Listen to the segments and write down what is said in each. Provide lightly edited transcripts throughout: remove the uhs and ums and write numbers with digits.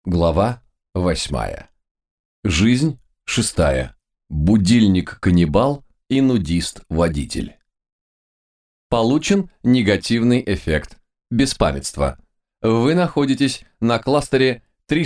Глава 8. Жизнь 6. Будильник-каннибал и нудист-водитель. Получен негативный эффект беспамятства. Вы находитесь на кластере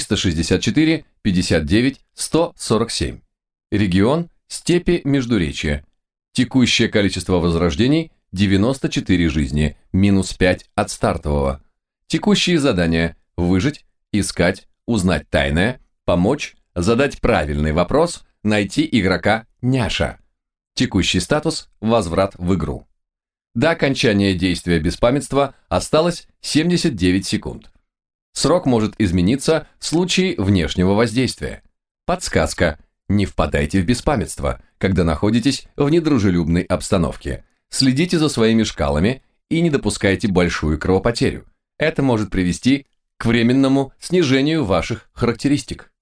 364-59-147. Регион степи Междуречья. Текущее количество возрождений 94 жизни, минус 5 от стартового. Текущие задания: выжить, искать, узнать тайное, помочь, задать правильный вопрос, найти игрока Няша. Текущий статус: возврат в игру. До окончания действия беспамятства осталось 79 секунд. Срок может измениться в случае внешнего воздействия. Подсказка: не впадайте в беспамятство, когда находитесь в недружелюбной обстановке. Следите за своими шкалами и не допускайте большую кровопотерю. Это может привести к временному снижению ваших характеристик.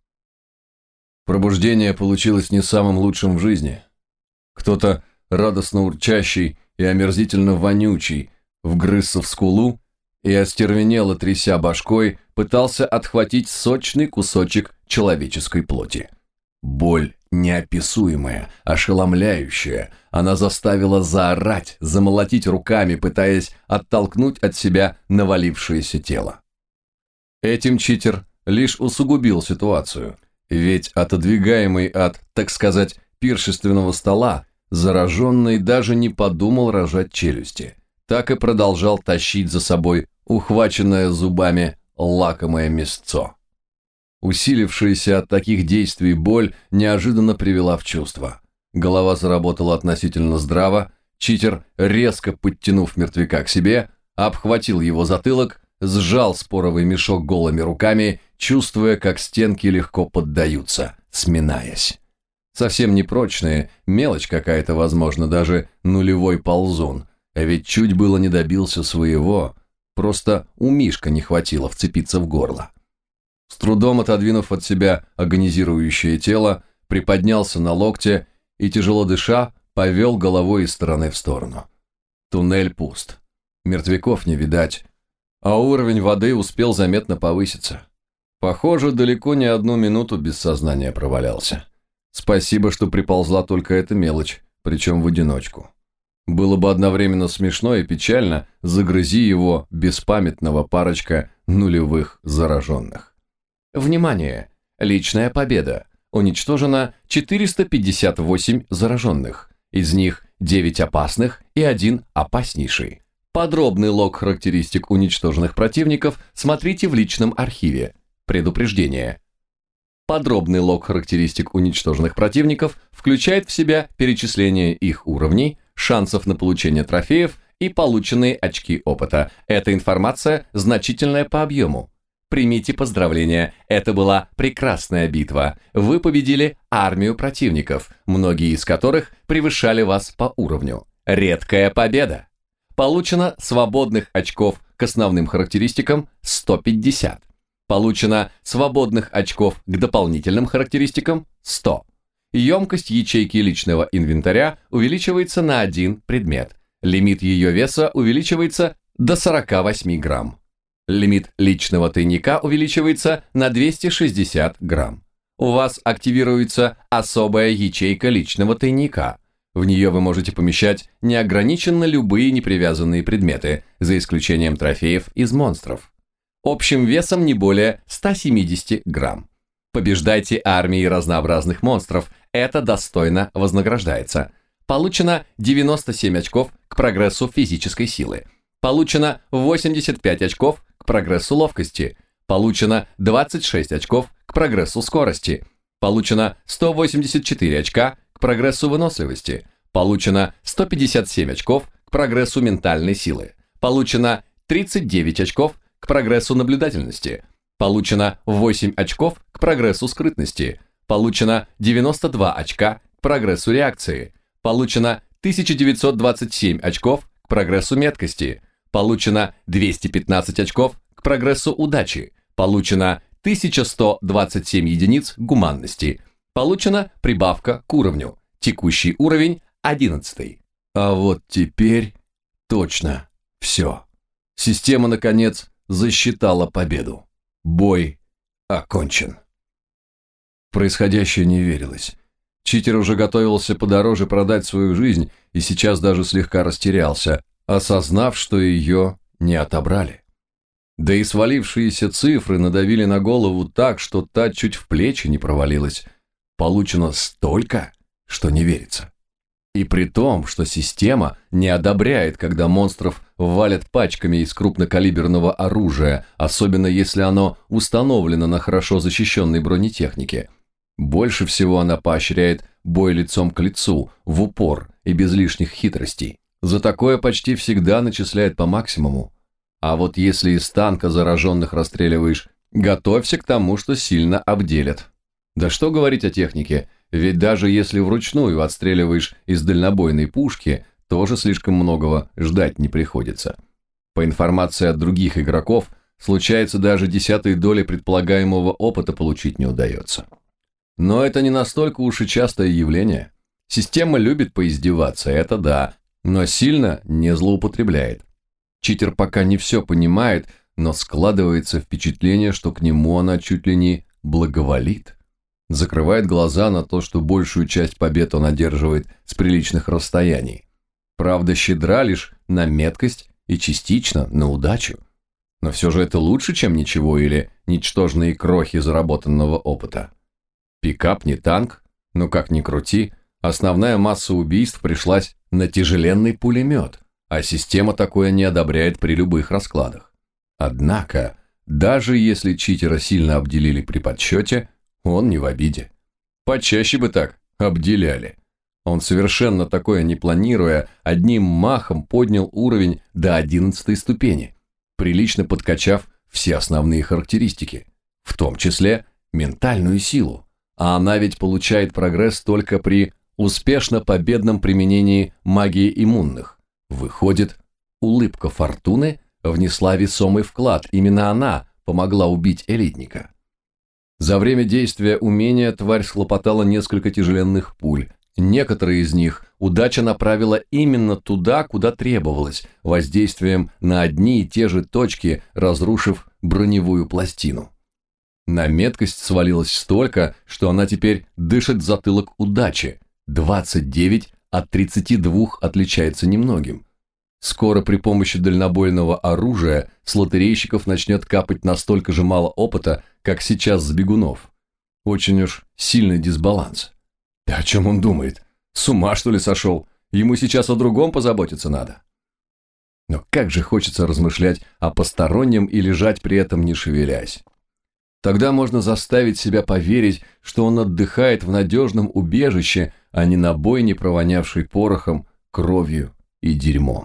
Пробуждение получилось не самым лучшим в жизни. Кто-то радостно урчащий и омерзительно вонючий вгрызся в скулу и, остервенело тряся башкой, пытался отхватить сочный кусочек человеческой плоти. Боль неописуемая, ошеломляющая, она заставила заорать, замолотить руками, пытаясь оттолкнуть от себя навалившееся тело. Этим читер лишь усугубил ситуацию, ведь отодвигаемый от, так сказать, пиршественного стола, зараженный даже не подумал рожать челюсти, так и продолжал тащить за собой ухваченное зубами лакомое мясцо. Усилившаяся от таких действий боль неожиданно привела в чувство. Голова заработала относительно здраво, читер, резко подтянув мертвяка к себе, обхватил его затылок, сжал споровый мешок голыми руками, чувствуя, как стенки легко поддаются, сминаясь. Совсем непрочные, мелочь какая-то, возможно, даже нулевой ползун, а ведь чуть было не добился своего, просто у Мишка не хватило вцепиться в горло. С трудом отодвинув от себя агонизирующее тело, приподнялся на локте и, тяжело дыша, повел головой из стороны в сторону. Туннель пуст. Мертвяков не видать, а уровень воды успел заметно повыситься. Похоже, далеко не одну минуту без сознания провалялся. Спасибо, что приползла только эта мелочь, причем в одиночку. Было бы одновременно смешно и печально, загрызи его беспамятного парочка нулевых зараженных. Внимание! Личная победа. Уничтожено 458 зараженных. Из них 9 опасных и 1 опаснейший. Подробный лог характеристик уничтоженных противников смотрите в личном архиве. Предупреждение. Подробный лог характеристик уничтоженных противников включает в себя перечисление их уровней, шансов на получение трофеев и полученные очки опыта. Эта информация значительная по объему. Примите поздравления, это была прекрасная битва. Вы победили армию противников, многие из которых превышали вас по уровню. Редкая победа. Получено свободных очков к основным характеристикам 150. Получено свободных очков к дополнительным характеристикам 100. Емкость ячейки личного инвентаря увеличивается на 1 предмет. Лимит ее веса увеличивается до 48 грамм. Лимит личного тайника увеличивается на 260 грамм. У вас активируется особая ячейка личного тайника. В нее вы можете помещать неограниченно любые непривязанные предметы, за исключением трофеев из монстров. Общим весом не более 170 грамм. Побеждайте армии разнообразных монстров, это достойно вознаграждается. Получено 97 очков к прогрессу физической силы. Получено 85 очков к прогрессу ловкости. Получено 26 очков к прогрессу скорости. Получено 184 очка к прогрессу выносливости. Получено 157 очков к прогрессу ментальной силы. Получено 39 очков к прогрессу наблюдательности. Получено 8 очков к прогрессу скрытности. Получено 92 очка к прогрессу реакции. Получено 1927 очков к прогрессу меткости. Получено 215 очков к прогрессу удачи. Получено 1127 единиц гуманности. Получена прибавка к уровню. Текущий уровень 11. А вот теперь точно все. Система, наконец, засчитала победу. Бой окончен. Происходящее не верилось. Читер уже готовился подороже продать свою жизнь и сейчас даже слегка растерялся, осознав, что ее не отобрали. Да и свалившиеся цифры надавили на голову так, что та чуть в плечи не провалилась. Получено столько, что не верится. И при том, что система не одобряет, когда монстров валят пачками из крупнокалиберного оружия, особенно если оно установлено на хорошо защищенной бронетехнике. Больше всего она поощряет бой лицом к лицу, в упор и без лишних хитростей. За такое почти всегда начисляет по максимуму. А вот если из танка зараженных расстреливаешь, готовься к тому, что сильно обделят. Да что говорить о технике, ведь даже если вручную отстреливаешь из дальнобойной пушки, тоже слишком многого ждать не приходится. По информации от других игроков, случается даже 10 доли предполагаемого опыта получить не удается. Но это не настолько уж и частое явление. Система любит поиздеваться, это да, но сильно не злоупотребляет. Читер пока не все понимает, но складывается впечатление, что к нему она чуть ли не благоволит. Закрывает глаза на то, что большую часть побед он одерживает с приличных расстояний. Правда, щедра лишь на меткость и частично на удачу. Но все же это лучше, чем ничего или ничтожные крохи заработанного опыта. Пикап не танк, но как ни крути, основная масса убийств пришлась на тяжеленный пулемет, а система такое не одобряет при любых раскладах. Однако, даже если читера сильно обделили при подсчете, он не в обиде. Почаще бы так обделяли. Он, совершенно такое не планируя, одним махом поднял уровень до 11 ступени, прилично подкачав все основные характеристики, в том числе ментальную силу. А она ведь получает прогресс только при успешно победном применении магии иммунных. Выходит, улыбка фортуны внесла весомый вклад, именно она помогла убить элитника. За время действия умения тварь схлопотала несколько тяжеленных пуль. Некоторые из них удача направила именно туда, куда требовалось, воздействием на одни и те же точки, разрушив броневую пластину. На меткость свалилось столько, что она теперь дышит затылок удачи. 29 от 32 отличается немногим. Скоро при помощи дальнобойного оружия с лотерейщиков начнет капать настолько же мало опыта, как сейчас с бегунов. Очень уж сильный дисбаланс. Да о чем он думает? С ума, что ли, сошел? Ему сейчас о другом позаботиться надо. Но как же хочется размышлять о постороннем и лежать при этом не шевелясь. Тогда можно заставить себя поверить, что он отдыхает в надежном убежище, а не на бойне, провонявшей порохом, кровью и дерьмом.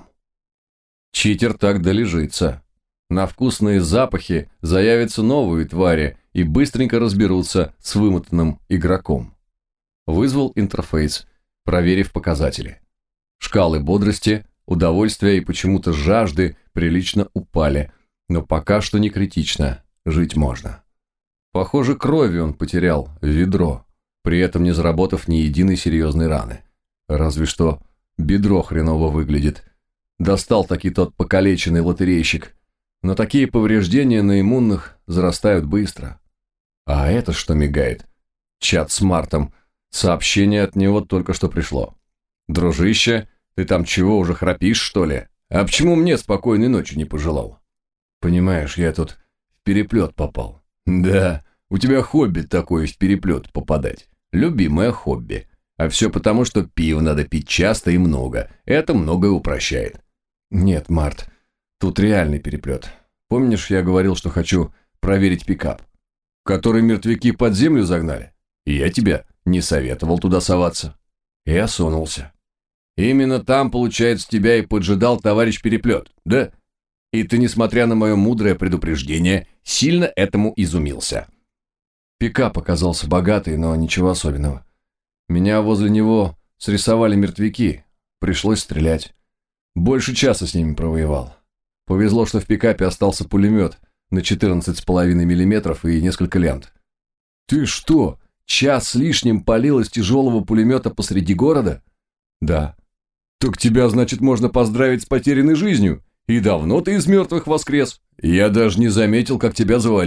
Читер так долежится. На вкусные запахи заявятся новые твари и быстренько разберутся с вымотанным игроком. Вызвал интерфейс, проверив показатели. Шкалы бодрости, удовольствия и почему-то жажды прилично упали, но пока что не критично, жить можно. Похоже, крови он потерял в ведро, при этом не заработав ни единой серьезной раны. Разве что бедро хреново выглядит. Достал таки тот покалеченный лотерейщик. Но такие повреждения на иммунных зарастают быстро. А это что мигает? Чат с Мартом. Сообщение от него только что пришло. «Дружище, ты там чего, уже храпишь, что ли? А почему мне спокойной ночи не пожелал?» «Понимаешь, я тут в переплет попал». «Да, у тебя хобби такое в переплет попадать. Любимое хобби. А все потому, что пиво надо пить часто и много. Это многое упрощает». «Нет, Март, тут реальный переплет. Помнишь, я говорил, что хочу проверить пикап, который мертвяки под землю загнали? И я тебя не советовал туда соваться». И осунулся. «Именно там, получается, тебя и поджидал товарищ переплет, да? И ты, несмотря на мое мудрое предупреждение, сильно этому изумился». Пикап оказался богатый, но ничего особенного. Меня возле него срисовали мертвяки, пришлось стрелять. Больше часа с ними провоевал. Повезло, что в пикапе остался пулемет на 14,5 мм и несколько лент. «Ты что, час с лишним палил из тяжелого пулемета посреди города?» «Да». «Так тебя, значит, можно поздравить с потерянной жизнью. И давно ты из мертвых воскрес. Я даже не заметил, как тебя завалили.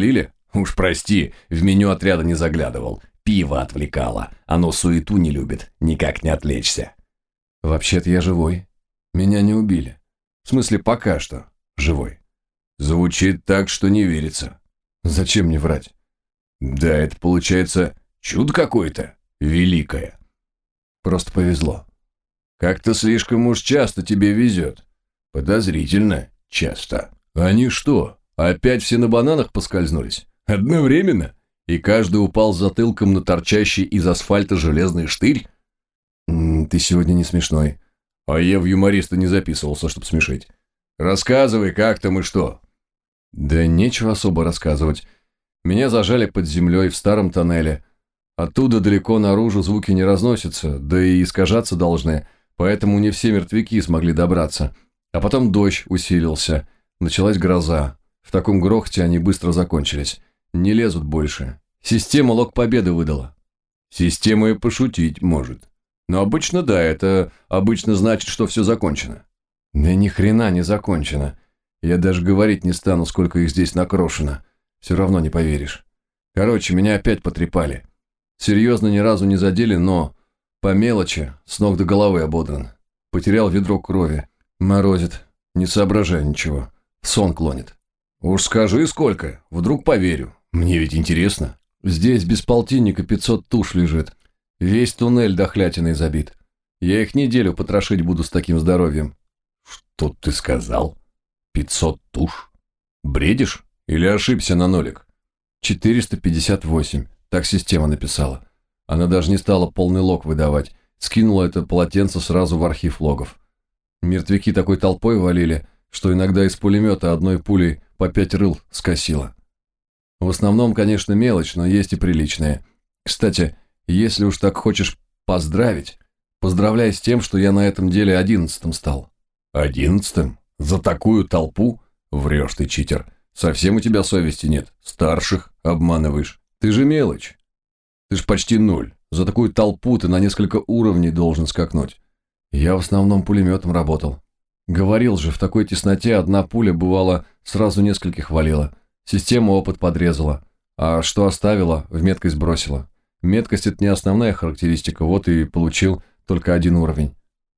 Уж прости, в меню отряда не заглядывал. Пиво отвлекало. Оно суету не любит, никак не отвлечься. Вообще-то я живой. Меня не убили. В смысле, пока что живой. Звучит так, что не верится. Зачем мне врать? Да это получается чудо какое-то. Великое. Просто повезло. Как-то слишком уж часто тебе везет. Подозрительно часто. Они что, опять все на бананах поскользнулись? Одновременно? И каждый упал затылком на торчащий из асфальта железный штырь? Ты сегодня не смешной. А я в юмориста не записывался, чтобы смешить. Рассказывай, как там и что. Да нечего особо рассказывать. Меня зажали под землей в старом тоннеле. Оттуда далеко наружу звуки не разносятся, да и искажаться должны, поэтому не все мертвяки смогли добраться. А потом дождь усилился, началась гроза. В таком грохоте они быстро закончились. Не лезут больше. Система лог победы выдала. Система и пошутить может. Но обычно да, это обычно значит, что все закончено. Да ни хрена не закончено. Я даже говорить не стану, сколько их здесь накрошено. Все равно не поверишь. Короче, меня опять потрепали. Серьезно ни разу не задели, но по мелочи с ног до головы ободран. Потерял ведро крови. Морозит. Не соображаю ничего. В сон клонит. Уж скажи, сколько. Вдруг поверю. Мне ведь интересно. Здесь без полтинника 500 туш лежит. Весь туннель дохлятиной забит. Я их неделю потрошить буду с таким здоровьем. Что ты сказал? 500 туш? Бредишь? Или ошибся на нолик? 458. Так система написала. Она даже не стала полный лог выдавать. Скинула это полотенце сразу в архив логов. Мертвяки такой толпой валили, что иногда из пулемета одной пулей по 5 рыл скосило. В основном, конечно, мелочь, но есть и приличные. Кстати, если уж так хочешь поздравить, поздравляй с тем, что я на этом деле 11-м стал. 11-м? За такую толпу? Врешь ты, читер. Совсем у тебя совести нет. Старших обманываешь. Ты же мелочь. Ты ж почти 0. За такую толпу ты на несколько уровней должен скакнуть. Я в основном пулеметом работал. Говорил же, в такой тесноте одна пуля, бывало, сразу нескольких валила. Система опыт подрезала. А что оставила, в меткость бросила. Меткость – это не основная характеристика, вот и получил только 1 уровень.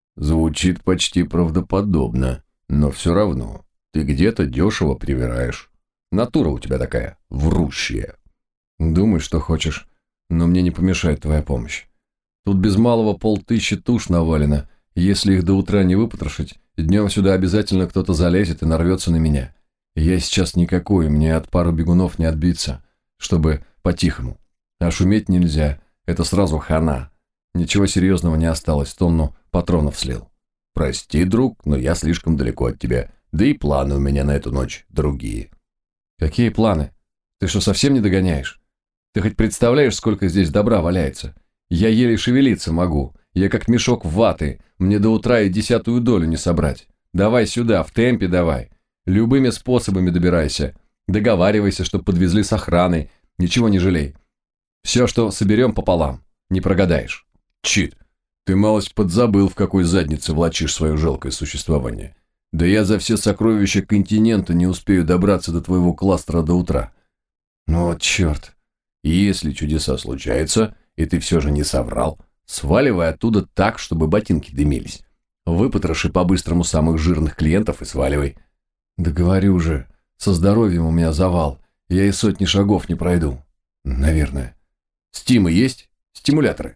Звучит почти правдоподобно, но все равно. Ты где-то дешево привираешь. Натура у тебя такая, врущая. Думай, что хочешь, но мне не помешает твоя помощь. Тут без малого 500 туш навалено. Если их до утра не выпотрошить, днем сюда обязательно кто-то залезет и нарвется на меня. Я сейчас никакой, мне от пары бегунов не отбиться, чтобы по-тихому. А шуметь нельзя, это сразу хана. Ничего серьезного не осталось, тонну патронов слил. Прости, друг, но я слишком далеко от тебя, да и планы у меня на эту ночь другие. Какие планы? Ты что, совсем не догоняешь? Ты хоть представляешь, сколько здесь добра валяется? Я еле шевелиться могу, я как мешок ваты, мне до утра и 10-ю долю не собрать. Давай сюда, в темпе давай. Любыми способами добирайся. Договаривайся, чтоб подвезли с охраной, ничего не жалей. Все, что соберем пополам, не прогадаешь. Чит, ты малость подзабыл, в какой заднице влачишь свое жалкое существование. Да я за все сокровища континента не успею добраться до твоего кластера до утра. Ну вот черт. И если чудеса случаются, и ты все же не соврал, сваливай оттуда так, чтобы ботинки дымились. Выпотроши по-быстрому самых жирных клиентов и сваливай. Да говорю же, со здоровьем у меня завал, я и 100 шагов не пройду. Наверное. Стимы есть? Стимуляторы?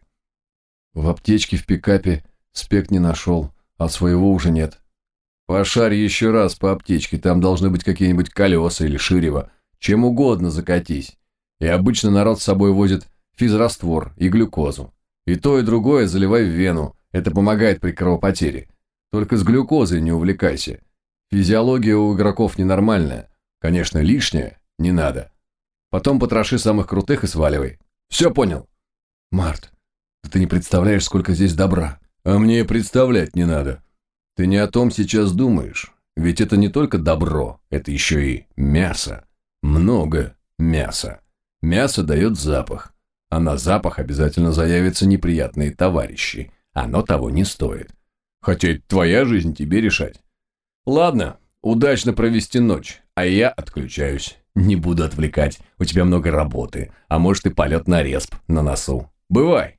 В аптечке в пикапе спек не нашел, а своего уже нет. Пошарь еще раз по аптечке, там должны быть какие-нибудь колеса или ширево. Чем угодно закатись. И обычно народ с собой возит физраствор и глюкозу. И то, и другое заливай в вену, это помогает при кровопотере. Только с глюкозой не увлекайся. Физиология у игроков ненормальная. Конечно, лишняя, не надо. Потом потроши самых крутых и сваливай. Все понял? Март, да ты не представляешь, сколько здесь добра. А мне и представлять не надо. Ты не о том сейчас думаешь. Ведь это не только добро, это еще и мясо. Много мяса. Мясо дает запах. А на запах обязательно заявятся неприятные товарищи. Оно того не стоит. Хотя это твоя жизнь, тебе решать. Ладно, удачно провести ночь, а я отключаюсь. Не буду отвлекать, у тебя много работы, а может и полет на респ на носу. Бывай.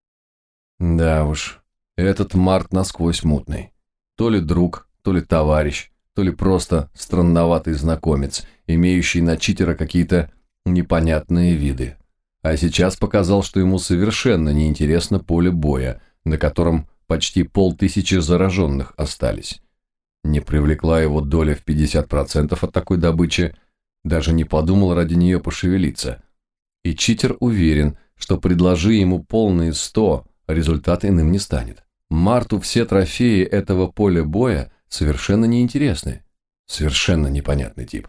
Да уж, этот Март насквозь мутный. То ли друг, то ли товарищ, то ли просто странноватый знакомец, имеющий на читера какие-то непонятные виды. А сейчас показал, что ему совершенно неинтересно поле боя, на котором почти 500 зараженных остались. Не привлекла его доля в 50% от такой добычи, даже не подумал ради нее пошевелиться. И читер уверен, что предложи ему полные 100, результат иным не станет. Марту все трофеи этого поля боя совершенно неинтересны. Совершенно непонятный тип.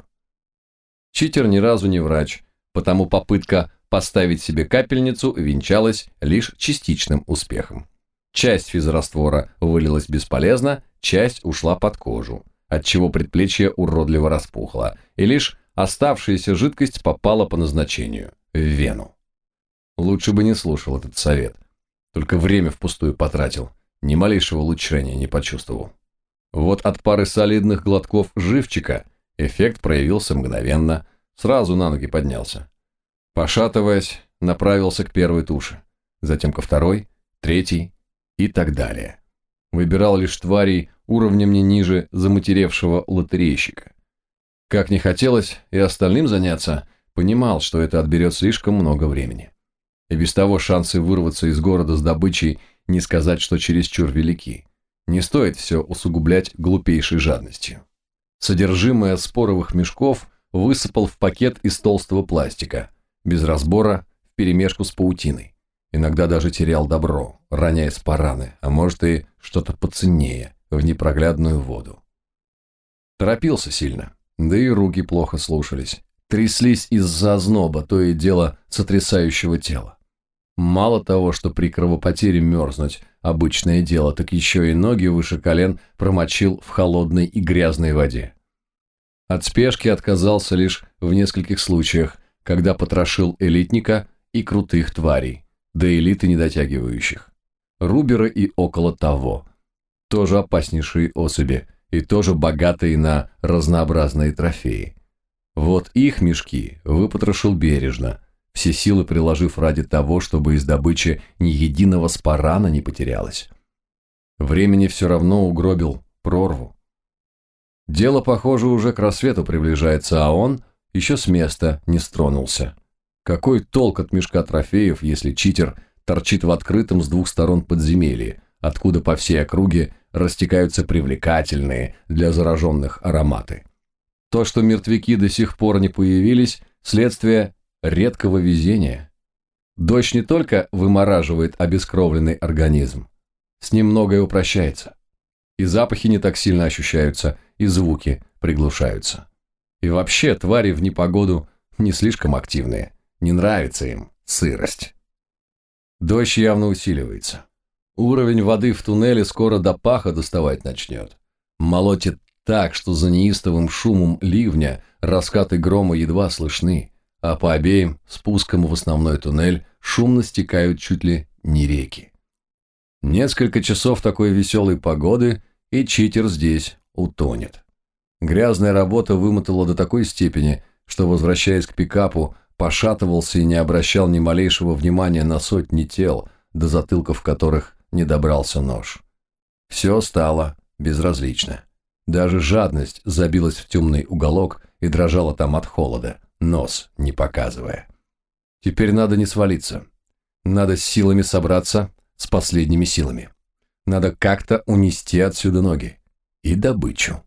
Читер ни разу не врач, потому попытка поставить себе капельницу венчалась лишь частичным успехом. Часть физраствора вылилась бесполезно, часть ушла под кожу, отчего предплечье уродливо распухло, и лишь оставшаяся жидкость попала по назначению – в вену. Лучше бы не слушал этот совет, только время впустую потратил, ни малейшего улучшения не почувствовал. Вот от пары солидных глотков живчика эффект проявился мгновенно, сразу на ноги поднялся. Пошатываясь, направился к первой туше, затем ко второй, третьей и так далее. Выбирал лишь тварей уровнем не ниже заматеревшего лотерейщика. Как не хотелось и остальным заняться, понимал, что это отберет слишком много времени. И без того шансы вырваться из города с добычей не сказать, что чересчур велики. Не стоит все усугублять глупейшей жадностью. Содержимое споровых мешков высыпал в пакет из толстого пластика, без разбора, вперемешку с паутиной. Иногда даже терял добро, роняя спараны, а может и что-то поценнее, в непроглядную воду. Торопился сильно, да и руки плохо слушались. Тряслись из-за озноба, то и дело сотрясающего тела. Мало того, что при кровопотере мерзнуть – обычное дело, так еще и ноги выше колен промочил в холодной и грязной воде. От спешки отказался лишь в нескольких случаях, когда потрошил элитника и крутых тварей, до элиты недотягивающих. Руберы и около того. Тоже опаснейшие особи и тоже богатые на разнообразные трофеи. Вот их мешки выпотрошил бережно, все силы приложив ради того, чтобы из добычи ни единого спарана не потерялось. Времени все равно угробил прорву. Дело, похоже, уже к рассвету приближается, а он еще с места не стронулся. Какой толк от мешка трофеев, если читер торчит в открытом с двух сторон подземелье, откуда по всей округе растекаются привлекательные для зараженных ароматы? То, что мертвяки до сих пор не появились, следствие редкого везения. Дождь не только вымораживает обескровленный организм, с ним многое упрощается. И запахи не так сильно ощущаются, и звуки приглушаются. И вообще твари в непогоду не слишком активные, не нравится им сырость. Дождь явно усиливается. Уровень воды в туннеле скоро до паха доставать начнет. Молотит так, что за неистовым шумом ливня раскаты грома едва слышны, а по обеим спускам в основной туннель шумно стекают чуть ли не реки. Несколько часов такой веселой погоды, и читер здесь утонет. Грязная работа вымотала до такой степени, что, возвращаясь к пикапу, пошатывался и не обращал ни малейшего внимания на сотни тел, до затылков которых не добрался нож. Все стало безразлично. Даже жадность забилась в темный уголок и дрожала там от холода, нос не показывая. Теперь надо не свалиться. Надо с силами собраться, с последними силами. Надо как-то унести отсюда ноги. И добычу.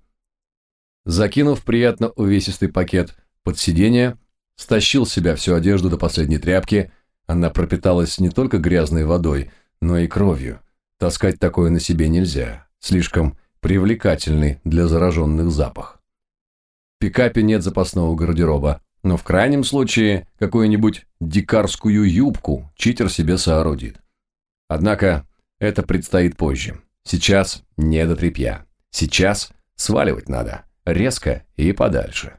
Закинув приятно увесистый пакет под сиденье, стащил с себя всю одежду до последней тряпки. Она пропиталась не только грязной водой, но и кровью. Таскать такое на себе нельзя. Слишком привлекательный для зараженных запах. В пикапе нет запасного гардероба, но в крайнем случае какую-нибудь дикарскую юбку читер себе соорудит. Однако это предстоит позже. Сейчас не до тряпья. Сейчас сваливать надо. Резко и подальше.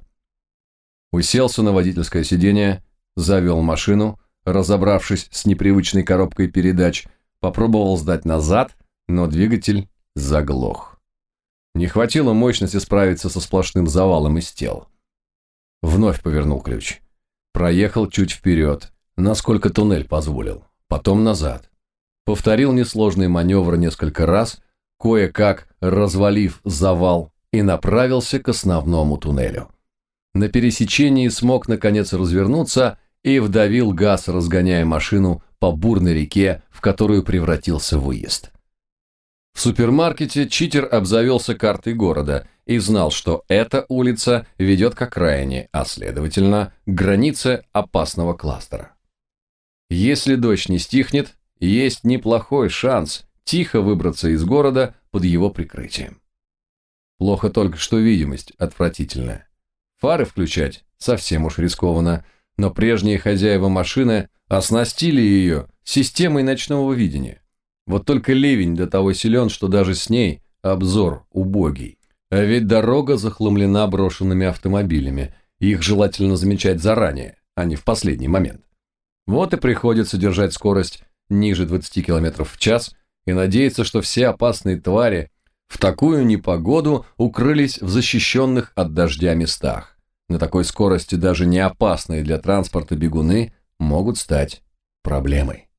Уселся на водительское сиденье, завел машину, разобравшись с непривычной коробкой передач, попробовал сдать назад, но двигатель заглох. Не хватило мощности справиться со сплошным завалом из тел. Вновь повернул ключ. Проехал чуть вперед, насколько туннель позволил, потом назад. Повторил несложный маневр несколько раз, кое-как развалив завал, и направился к основному туннелю. На пересечении смог наконец развернуться и вдавил газ, разгоняя машину по бурной реке, в которую превратился выезд. В супермаркете читер обзавелся картой города и знал, что эта улица ведет к окраине, а следовательно, к границе опасного кластера. Если дождь не стихнет, есть неплохой шанс тихо выбраться из города под его прикрытием. Плохо только, что видимость отвратительная. Фары включать совсем уж рискованно, но прежние хозяева машины оснастили ее системой ночного видения. Вот только ливень до того силен, что даже с ней обзор убогий. А ведь дорога захламлена брошенными автомобилями, и их желательно замечать заранее, а не в последний момент. Вот и приходится держать скорость ниже 20 км в час и надеяться, что все опасные твари в такую непогоду укрылись в защищенных от дождя местах. На такой скорости даже не опасные для транспорта бегуны могут стать проблемой.